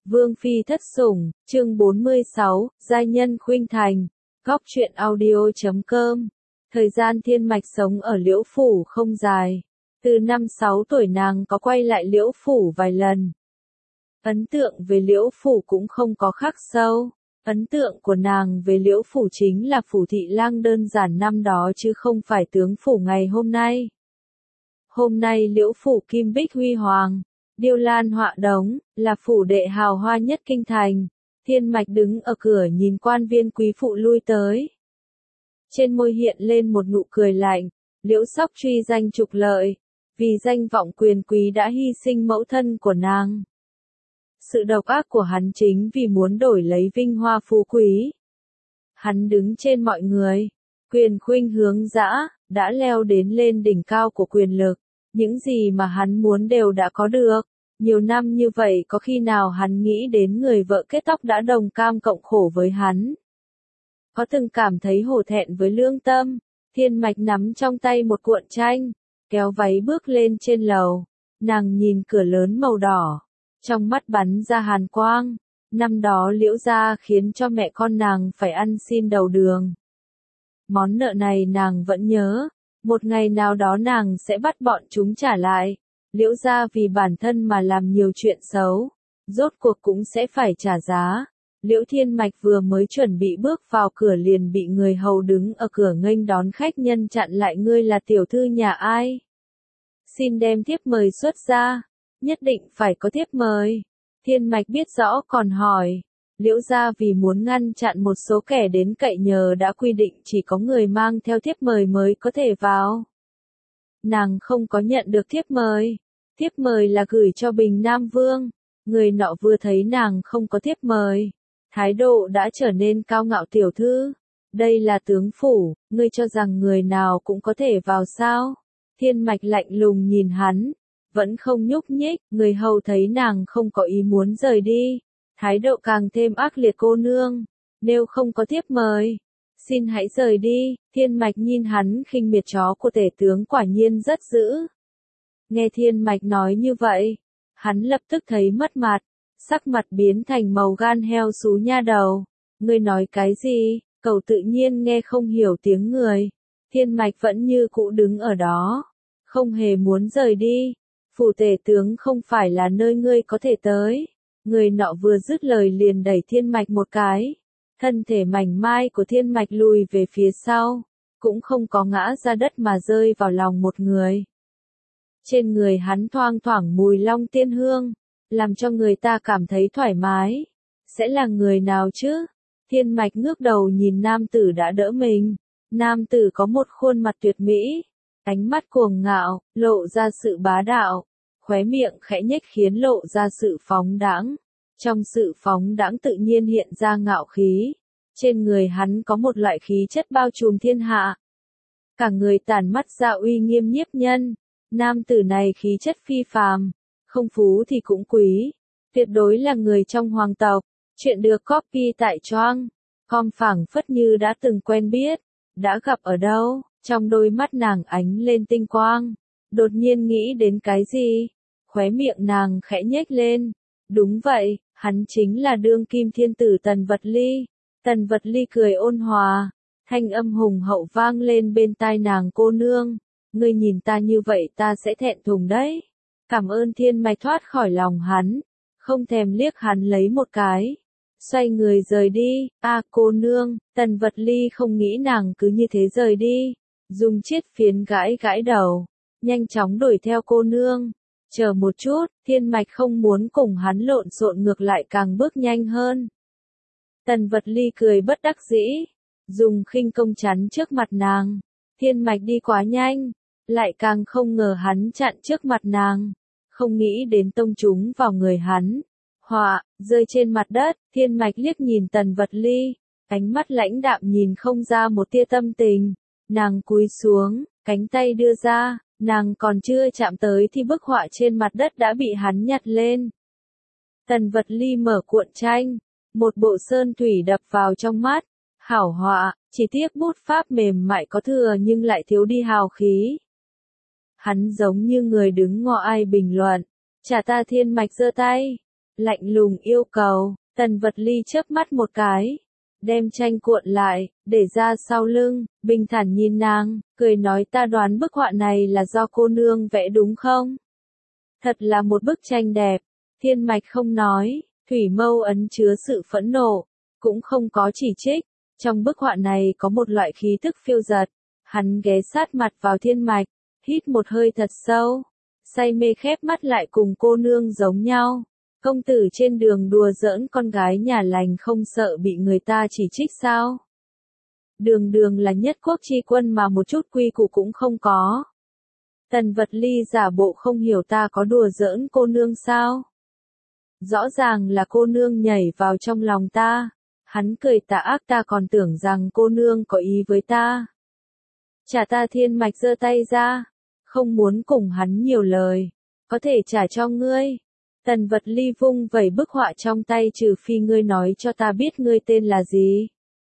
Vương Phi thất sủng, chương 46, giai nhân khuynh thành, góc truyện audio.com. Thời gian Thiên Mạch sống ở Liễu Phủ không dài. Từ năm 6 tuổi nàng có quay lại Liễu Phủ vài lần. Ấn tượng về Liễu Phủ cũng không có khắc sâu. Ấn tượng của nàng về Liễu Phủ chính là phủ thị lang đơn giản năm đó chứ không phải tướng phủ ngày hôm nay. Hôm nay Liễu Phủ kim bích huy hoàng, điêu lan họa đống, là phủ đệ hào hoa nhất kinh thành. Thiên Mạch đứng ở cửa nhìn quan viên quý phụ lui tới. Trên môi hiện lên một nụ cười lạnh, Liễu Sóc truy danh trục lợi, vì danh vọng quyền quý đã hy sinh mẫu thân của nàng. Sự độc ác của hắn chính vì muốn đổi lấy vinh hoa phú quý. Hắn đứng trên mọi người, quyền khuynh hướng dã, đã leo đến lên đỉnh cao của quyền lực. Những gì mà hắn muốn đều đã có được. Nhiều năm như vậy có khi nào hắn nghĩ đến người vợ kết tóc đã đồng cam cộng khổ với hắn. Có từng cảm thấy hổ thẹn với lương tâm. Thiên Mạch nắm trong tay một cuộn tranh, kéo váy bước lên trên lầu. Nàng nhìn cửa lớn màu đỏ, trong mắt bắn ra hàn quang. Năm đó Liễu gia khiến cho mẹ con nàng phải ăn xin đầu đường. Món nợ này nàng vẫn nhớ. Một ngày nào đó nàng sẽ bắt bọn chúng trả lại. Liễu gia vì bản thân mà làm nhiều chuyện xấu, rốt cuộc cũng sẽ phải trả giá. Liễu Thiên Mạch vừa mới chuẩn bị bước vào cửa liền bị người hầu đứng ở cửa nghênh đón khách nhân chặn lại. Ngươi là tiểu thư nhà ai? Xin đem thiếp mời xuất ra. Nhất định phải có thiếp mời. Thiên Mạch biết rõ còn hỏi. Liễu gia vì muốn ngăn chặn một số kẻ đến cậy nhờ đã quy định chỉ có người mang theo thiếp mời mới có thể vào. Nàng không có nhận được thiếp mời. Thiếp mời là gửi cho Bình Nam Vương. Người nọ vừa thấy nàng không có thiếp mời, thái độ đã trở nên cao ngạo. Tiểu thư, đây là tướng phủ, ngươi cho rằng người nào cũng có thể vào sao? Thiên Mạch lạnh lùng nhìn hắn, vẫn không nhúc nhích. Người hầu thấy nàng không có ý muốn rời đi, thái độ càng thêm ác liệt. Cô nương, nếu không có thiếp mời, xin hãy rời đi. Thiên Mạch nhìn hắn khinh miệt. Chó của tể tướng quả nhiên rất dữ. Nghe Thiên Mạch nói như vậy, hắn lập tức thấy mất mặt, sắc mặt biến thành màu gan heo. Xú nha đầu, ngươi nói cái gì? Cậu tự nhiên nghe không hiểu tiếng người. Thiên Mạch vẫn như cũ đứng ở đó, không hề muốn rời đi. Phủ tể tướng không phải là nơi ngươi có thể tới. Người nọ vừa dứt lời liền đẩy Thiên Mạch một cái. Thân thể mảnh mai của Thiên Mạch lùi về phía sau, cũng không có ngã ra đất mà rơi vào lòng một người. Trên người hắn thoang thoảng mùi long tiên hương, làm cho người ta cảm thấy thoải mái. Sẽ là người nào chứ? Thiên Mạch ngước đầu nhìn nam tử đã đỡ mình. Nam tử có một khuôn mặt tuyệt mỹ, ánh mắt cuồng ngạo, lộ ra sự bá đạo, khóe miệng khẽ nhếch khiến lộ ra sự phóng đãng. Trong sự phóng đãng tự nhiên hiện ra ngạo khí. Trên người hắn có một loại khí chất bao trùm thiên hạ. Cả người tản mắt ra uy nghiêm nhiếp nhân. Nam tử này khí chất phi phàm, không phú thì cũng quý, tuyệt đối là người trong hoàng tộc. Chuyện được copy tại Choang.com. Phảng phất như đã từng quen biết, đã gặp ở đâu. Trong đôi mắt nàng ánh lên tinh quang, đột nhiên nghĩ đến cái gì, khóe miệng nàng khẽ nhếch lên. Đúng vậy, hắn chính là đương kim thiên tử Tần Vật Ly. Tần Vật Ly cười ôn hòa, thanh âm hùng hậu vang lên bên tai nàng. Cô nương, ngươi nhìn ta như vậy ta sẽ thẹn thùng đấy. Cảm ơn. Thiên Mạch thoát khỏi lòng hắn, không thèm liếc hắn lấy một cái, xoay người rời đi. Cô nương. Tần Vật Ly không nghĩ nàng cứ như thế rời đi, dùng chiếc phiến gãi gãi đầu, nhanh chóng đuổi theo. Cô nương, chờ một chút. Thiên Mạch không muốn cùng hắn lộn xộn, ngược lại càng bước nhanh hơn. Tần Vật Ly cười bất đắc dĩ, dùng khinh công chắn trước mặt nàng. Thiên Mạch đi quá nhanh, lại càng không ngờ hắn chặn trước mặt nàng, không nghĩ đến tông chúng vào người hắn. Họa, rơi trên mặt đất. Thiên Mạch liếc nhìn Tần Vật Ly, ánh mắt lãnh đạm nhìn không ra một tia tâm tình. Nàng cúi xuống, cánh tay đưa ra, nàng còn chưa chạm tới thì bức họa trên mặt đất đã bị hắn nhặt lên. Tần Vật Ly mở cuộn tranh, một bộ sơn thủy đập vào trong mắt. Hảo họa, chỉ tiếc bút pháp mềm mại có thừa nhưng lại thiếu đi hào khí. Hắn giống như người đứng ngó ai bình luận. Trả ta. Thiên Mạch giơ tay, Lạnh lùng yêu cầu, Tần Vật Ly chớp mắt một cái, đem tranh cuộn lại, để ra sau lưng, bình thản nhìn nàng, cười nói ta đoán bức họa này là do cô nương vẽ đúng không? Thật là một bức tranh đẹp, Thiên Mạch không nói, thủy mâu ấn chứa sự phẫn nộ, cũng không có chỉ trích, trong bức họa này có một loại khí tức phiêu dật, hắn ghé sát mặt vào Thiên Mạch, hít một hơi thật sâu, say mê khép mắt lại cùng cô nương giống nhau. Công tử trên đường đùa giỡn con gái nhà lành không sợ bị người ta chỉ trích sao? Đường đường là nhất quốc chi quân mà một chút quy củ cũng không có. Tần Vật Ly giả bộ không hiểu ta có đùa giỡn cô nương sao? Rõ ràng là cô nương nhảy vào trong lòng ta. Hắn cười tà ác ta còn tưởng rằng cô nương có ý với ta. Trả ta Thiên Mạch giơ tay ra. Không muốn cùng hắn nhiều lời. Có thể trả cho ngươi. Tần Vật Ly vung vẩy bức họa trong tay trừ phi ngươi nói cho ta biết ngươi tên là gì.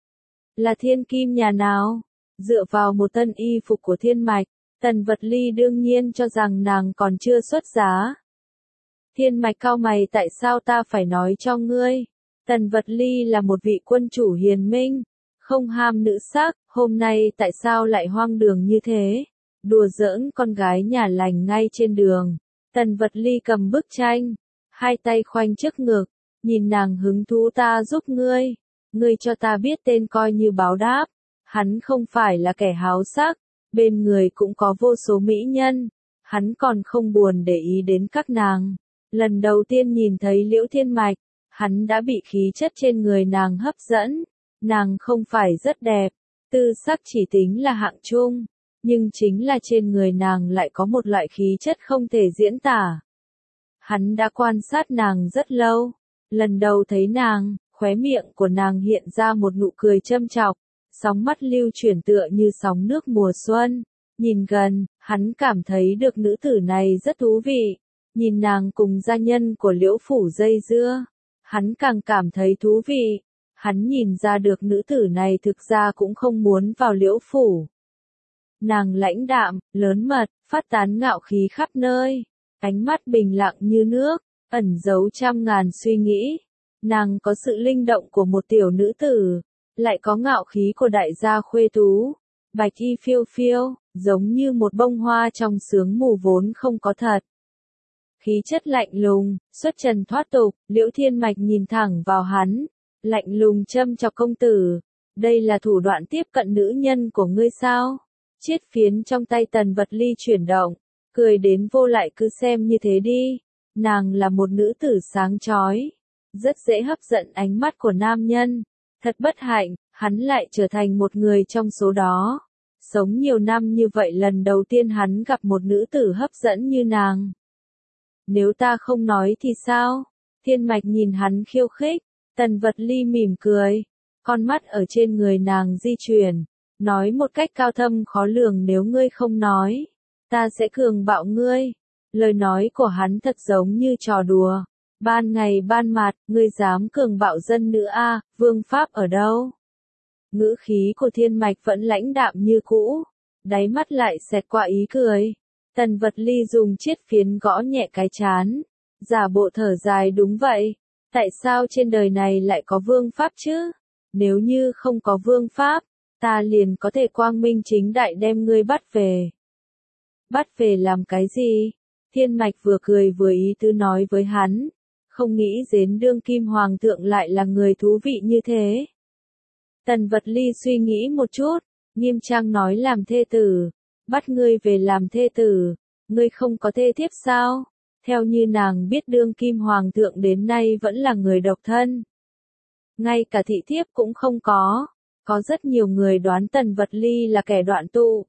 Là Thiên Kim nhà nào? Dựa vào một thân y phục của Thiên Mạch, Tần Vật Ly đương nhiên cho rằng nàng còn chưa xuất giá. Thiên Mạch cau mày tại sao ta phải nói cho ngươi? Tần Vật Ly là một vị quân chủ hiền minh, không ham nữ sắc, hôm nay tại sao lại hoang đường như thế? Đùa giỡn con gái nhà lành ngay trên đường. Tần Vật Ly cầm bức tranh, hai tay khoanh trước ngực, nhìn nàng hứng thú ta giúp ngươi. Ngươi cho ta biết tên coi như báo đáp. Hắn không phải là kẻ háo sắc, bên người cũng có vô số mỹ nhân. Hắn còn không buồn để ý đến các nàng. Lần đầu tiên nhìn thấy Liễu Thiên Mạch, hắn đã bị khí chất trên người nàng hấp dẫn. Nàng không phải rất đẹp, tư sắc chỉ tính là hạng trung, nhưng chính là trên người nàng lại có một loại khí chất không thể diễn tả. Hắn đã quan sát nàng rất lâu, lần đầu thấy nàng, khóe miệng của nàng hiện ra một nụ cười châm chọc, sóng mắt lưu chuyển tựa như sóng nước mùa xuân. Nhìn gần, hắn cảm thấy được nữ tử này rất thú vị. Nhìn nàng cùng gia nhân của Liễu phủ dây dưa, hắn càng cảm thấy thú vị. Hắn nhìn ra được nữ tử này thực ra cũng không muốn vào Liễu phủ. Nàng lãnh đạm, lớn mật, phát tán ngạo khí khắp nơi, ánh mắt bình lặng như nước, ẩn giấu trăm ngàn suy nghĩ. Nàng có sự linh động của một tiểu nữ tử, lại có ngạo khí của đại gia khuê tú. Bạch y phiêu phiêu, giống như một bông hoa trong sương mù vốn không có thật. Khí chất lạnh lùng, xuất trần thoát tục, Liễu Thiên Mạch nhìn thẳng vào hắn, lạnh lùng châm chọc công tử. Đây là thủ đoạn tiếp cận nữ nhân của ngươi sao? Chiết phiến trong tay Tần Vật Ly chuyển động, cười đến vô lại cứ xem như thế đi. Nàng là một nữ tử sáng chói, rất dễ hấp dẫn ánh mắt của nam nhân. Thật bất hạnh, hắn lại trở thành một người trong số đó. Sống nhiều năm như vậy lần đầu tiên hắn gặp một nữ tử hấp dẫn như nàng. Nếu ta không nói thì sao? Thiên Mạch nhìn hắn khiêu khích, Tần Vật Ly mỉm cười, con mắt ở trên người nàng di chuyển, nói một cách cao thâm khó lường nếu ngươi không nói, ta sẽ cường bạo ngươi. Lời nói của hắn thật giống như trò đùa. Ban ngày ban mặt, ngươi dám cường bạo dân nữ a, vương pháp ở đâu? Ngữ khí của Thiên Mạch vẫn lãnh đạm như cũ, đáy mắt lại xẹt qua ý cười. Tần Vật Ly dùng chiết phiến gõ nhẹ cái trán, giả bộ thở dài đúng vậy. Tại sao trên đời này lại có vương pháp chứ? Nếu như không có vương pháp, ta liền có thể quang minh chính đại đem ngươi bắt về. Bắt về làm cái gì? Thiên Mạch vừa cười vừa ý tứ nói với hắn. Không nghĩ đến đương kim hoàng thượng lại là người thú vị như thế. Tần Vật Ly suy nghĩ một chút, nghiêm trang nói làm thê tử. Bắt ngươi về làm thê tử, ngươi không có thê thiếp sao? Theo như nàng biết đương kim hoàng thượng đến nay vẫn là người độc thân. Ngay cả thị thiếp cũng không có. Có rất nhiều người đoán Tần Vật Ly là kẻ đoạn tụ.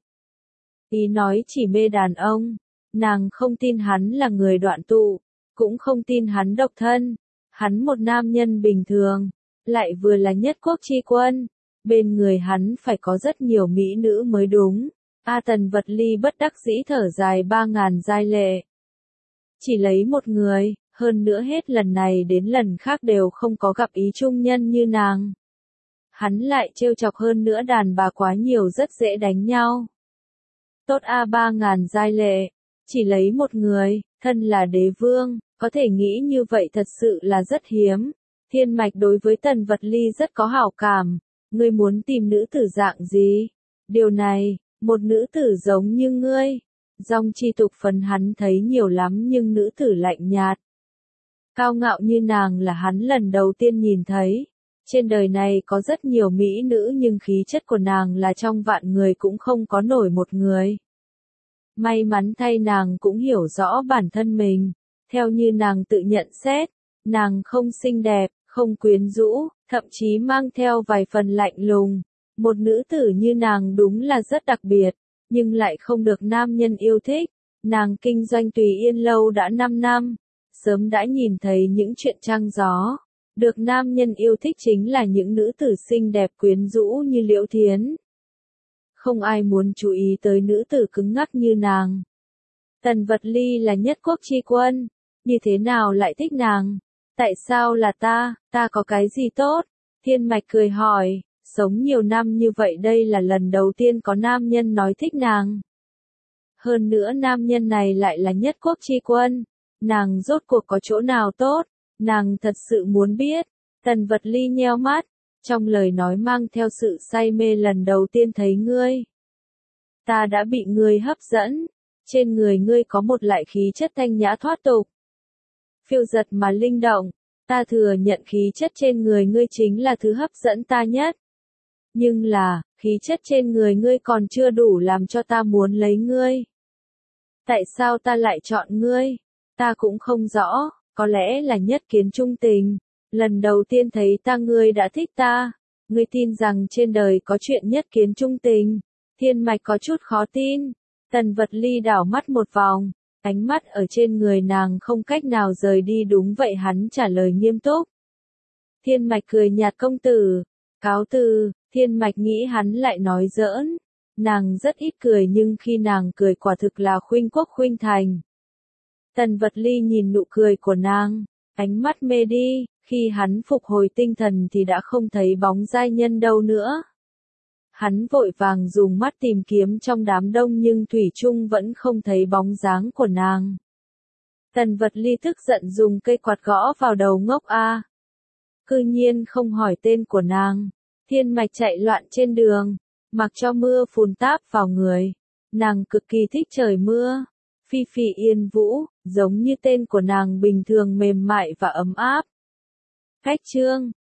Ý nói chỉ mê đàn ông, nàng không tin hắn là người đoạn tụ, cũng không tin hắn độc thân. Hắn một nam nhân bình thường, lại vừa là nhất quốc chi quân, bên người hắn phải có rất nhiều mỹ nữ mới đúng. Tần Vật Ly bất đắc dĩ thở dài 3.000 giai lệ. Chỉ lấy một người, hơn nữa hết lần này đến lần khác đều không có gặp ý trung nhân như nàng. Hắn lại trêu chọc hơn nữa đàn bà quá nhiều rất dễ đánh nhau. Tốt 3.000 giai lệ, chỉ lấy một người, thân là đế vương, Có thể nghĩ như vậy thật sự là rất hiếm. Thiên Mạch đối với Tần Vật Ly rất có hảo cảm. Ngươi muốn tìm nữ tử dạng gì? Điều này, một nữ tử giống như ngươi. Dòng chi tục phấn hắn thấy nhiều lắm nhưng nữ tử lạnh nhạt. Cao ngạo như nàng là hắn lần đầu tiên nhìn thấy. Trên đời này có rất nhiều mỹ nữ nhưng khí chất của nàng là trong vạn người cũng không có nổi một người. May mắn thay nàng cũng hiểu rõ bản thân mình. Theo như nàng tự nhận xét, nàng không xinh đẹp, không quyến rũ, thậm chí mang theo vài phần lạnh lùng. Một nữ tử như nàng đúng là rất đặc biệt, nhưng lại không được nam nhân yêu thích. Nàng kinh doanh Tùy Yên lâu đã 5 năm, sớm đã nhìn thấy những chuyện trăng gió. Được nam nhân yêu thích chính là những nữ tử xinh đẹp quyến rũ như Liễu Thiến. Không ai muốn chú ý tới nữ tử cứng ngắc như nàng. Tần Vật Ly là nhất quốc chi quân, như thế nào lại thích nàng? Tại sao là ta có cái gì tốt? Thiên Mạch cười hỏi, sống nhiều năm như vậy đây là lần đầu tiên có nam nhân nói thích nàng. Hơn nữa nam nhân này lại là nhất quốc chi quân, nàng rốt cuộc có chỗ nào tốt? Nàng thật sự muốn biết. Tần Vật Ly nheo mắt, trong lời nói mang theo sự say mê lần đầu tiên thấy ngươi. Ta đã bị ngươi hấp dẫn, trên người ngươi có một loại khí chất thanh nhã thoát tục. Phiêu giật mà linh động, ta thừa nhận khí chất trên người ngươi chính là thứ hấp dẫn ta nhất. Nhưng là, khí chất trên người ngươi còn chưa đủ làm cho ta muốn lấy ngươi. Tại sao ta lại chọn ngươi? Ta cũng không rõ, có lẽ là nhất kiến trung tình. Lần đầu tiên thấy ta ngươi đã thích ta. Ngươi tin rằng trên đời có chuyện nhất kiến trung tình. Thiên Mạch có chút khó tin. Tần Vật Ly đảo mắt một vòng. Ánh mắt ở trên người nàng không cách nào rời đi đúng vậy hắn trả lời nghiêm túc. Thiên Mạch cười nhạt công tử. Cáo từ, Thiên Mạch nghĩ hắn lại nói giỡn. Nàng rất ít cười nhưng khi nàng cười quả thực là khuynh quốc khuynh thành. Tần Vật Ly nhìn nụ cười của nàng, ánh mắt mê đi, khi hắn phục hồi tinh thần thì đã không thấy bóng giai nhân đâu nữa. Hắn vội vàng dùng mắt tìm kiếm trong đám đông nhưng thủy chung vẫn không thấy bóng dáng của nàng. Tần Vật Ly tức giận dùng cây quạt gõ vào đầu ngốc a. Cư nhiên không hỏi tên của nàng. Thiên Mạch chạy loạn trên đường, mặc cho mưa phùn táp vào người. Nàng cực kỳ thích trời mưa. Phi Phi Yên Vũ, giống như tên của nàng bình thường mềm mại và ấm áp. Cách chương